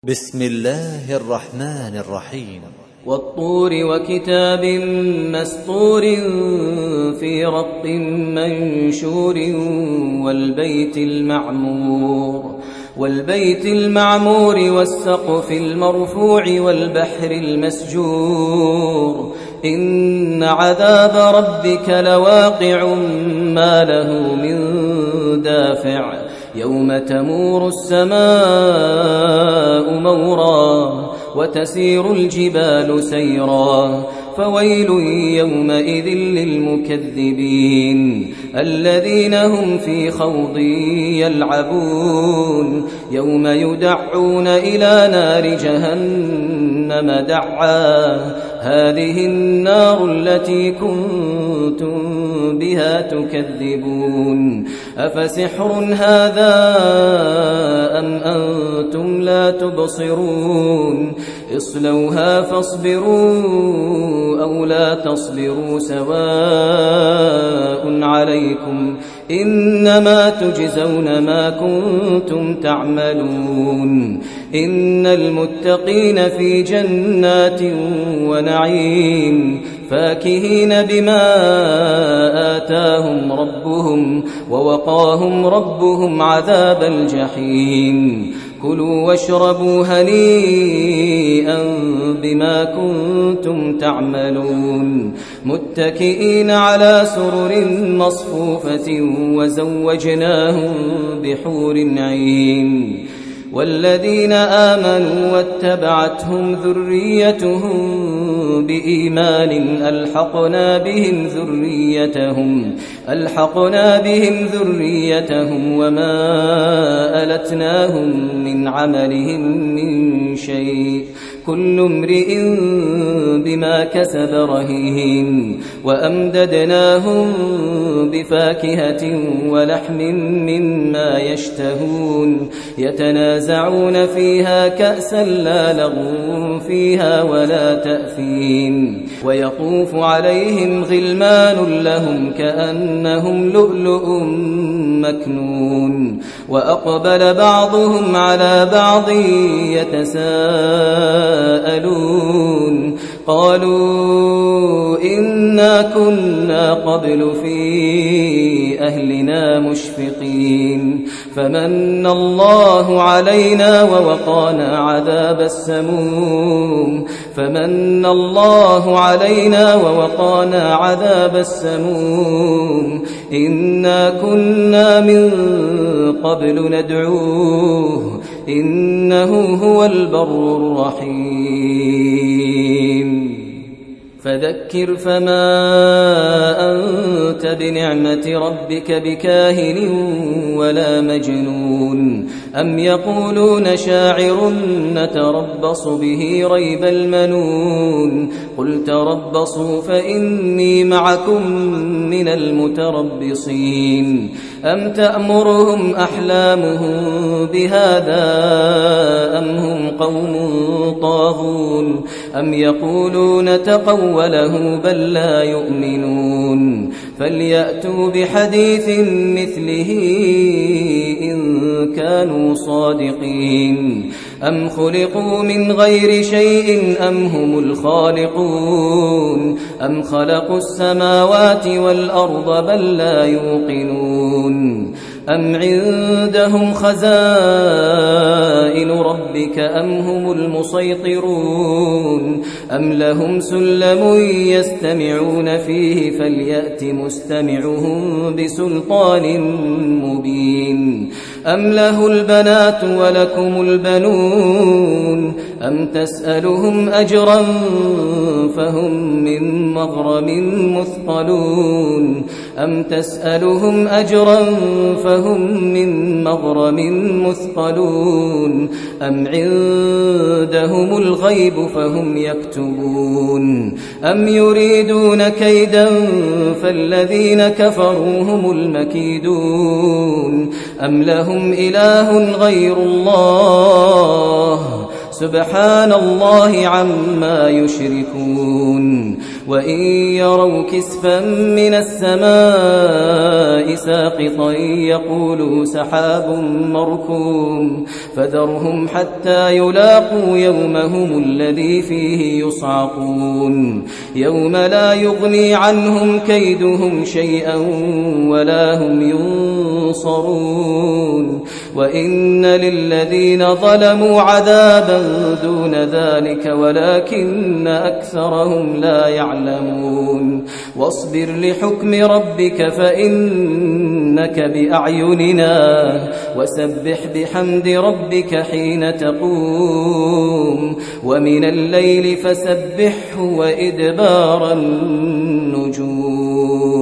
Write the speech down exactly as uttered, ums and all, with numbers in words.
بسم الله الرحمن الرحيم. والطور وكتاب مسطور في رق منشور والبيت المعمور والبيت المعمور والسقف المرفوع والبحر المسجور إن عذاب ربك لواقع ما له من دافع يوم تمور السماء مورا وتسير الجبال سيرا فويل يومئذ للمكذبين الذين هم في خوض يلعبون يوم يدعون إلى نار جهنم دعا هذه النار التي كنتم بها تكذبون أفسحر هذا أم أنتم لا تبصرون اصلوها فاصبروا أو لا تصبروا سواء عليكم إنما تجزون ما كنتم تعملون إن المتقين في جنات ونعيم فاكهين بما آتاهم ربهم ووقاهم ربهم عذاب الجحيم كلوا واشربوا هنيئا بما كنتم تعملون متكئين على سرر مصفوفة وزوجناهم بحور عين والذين آمنوا واتبعتهم ذريتهم بإيمان ألحقنا بهم ذريتهم ألحقنا بهم ذريتهم وما ألتناهم من عملهم من شيء كل امرئ بما كسب رهين وأمددناهم بفاكهة ولحم مما يشتهون يتنازعون فيها كأسا لا لغو فيها ولا تأثيم ويطوف عليهم غلمان لهم كأنهم لؤلؤ مكنون وأقبل بعضهم على بعض يتساءلون قالوا إنا كنا قبل في أهلنا مشفقين فمن الله علينا ووقانا عذاب السموم فمن الله علينا ووقانا عذاب السموم إنا كنا من قبل ندعوه إنه هو البر الرحيم فذكر فما أنت بنعمة ربك بكاهن ولا مجنون أم يقولون شاعر نتربص به ريب المنون قل تربصوا فإني معكم من المتربصين أم تأمرهم أحلامهم بهذا أم هم قوم طاغون أم يقولون تقوله بل لا يؤمنون فليأتوا بحديث مثله إن كانوا صادقين أم خلقوا من غير شيء أم هم الخالقون أم خلقوا السماوات والأرض بل لا يوقنون أم عندهم خزائن ربك أم هم المسيطرون أم لهم سلم يستمعون فيه فليأت مستمعهم بسلطان مبين أم له البنات ولكم البنون أم تسألهم أجرا فهم من مغرم مثقلون أم تسألهم أجرا فهم من مغرم مثقلون أم عندهم الغيب فهم يكتبون أم يريدون كيدا فالذين كفروا هم المكيدون أم لهم إله غير الله سبحان الله عما يشركون وإن يروا كسفا من السماء ساقطا يقولوا سحاب مركوم فذرهم حتى يلاقوا يومهم الذي فيه يصعقون يوم لا يغني عنهم كيدهم شيئا ولا هم ينصرون وإن للذين ظلموا عذابا دون ذلك ولكن أكثرهم لا يعلمون واصبر لحكم ربك فإنك بأعيننا وسبح بحمد ربك حين تقوم ومن الليل فسبحه وإدبار النجوم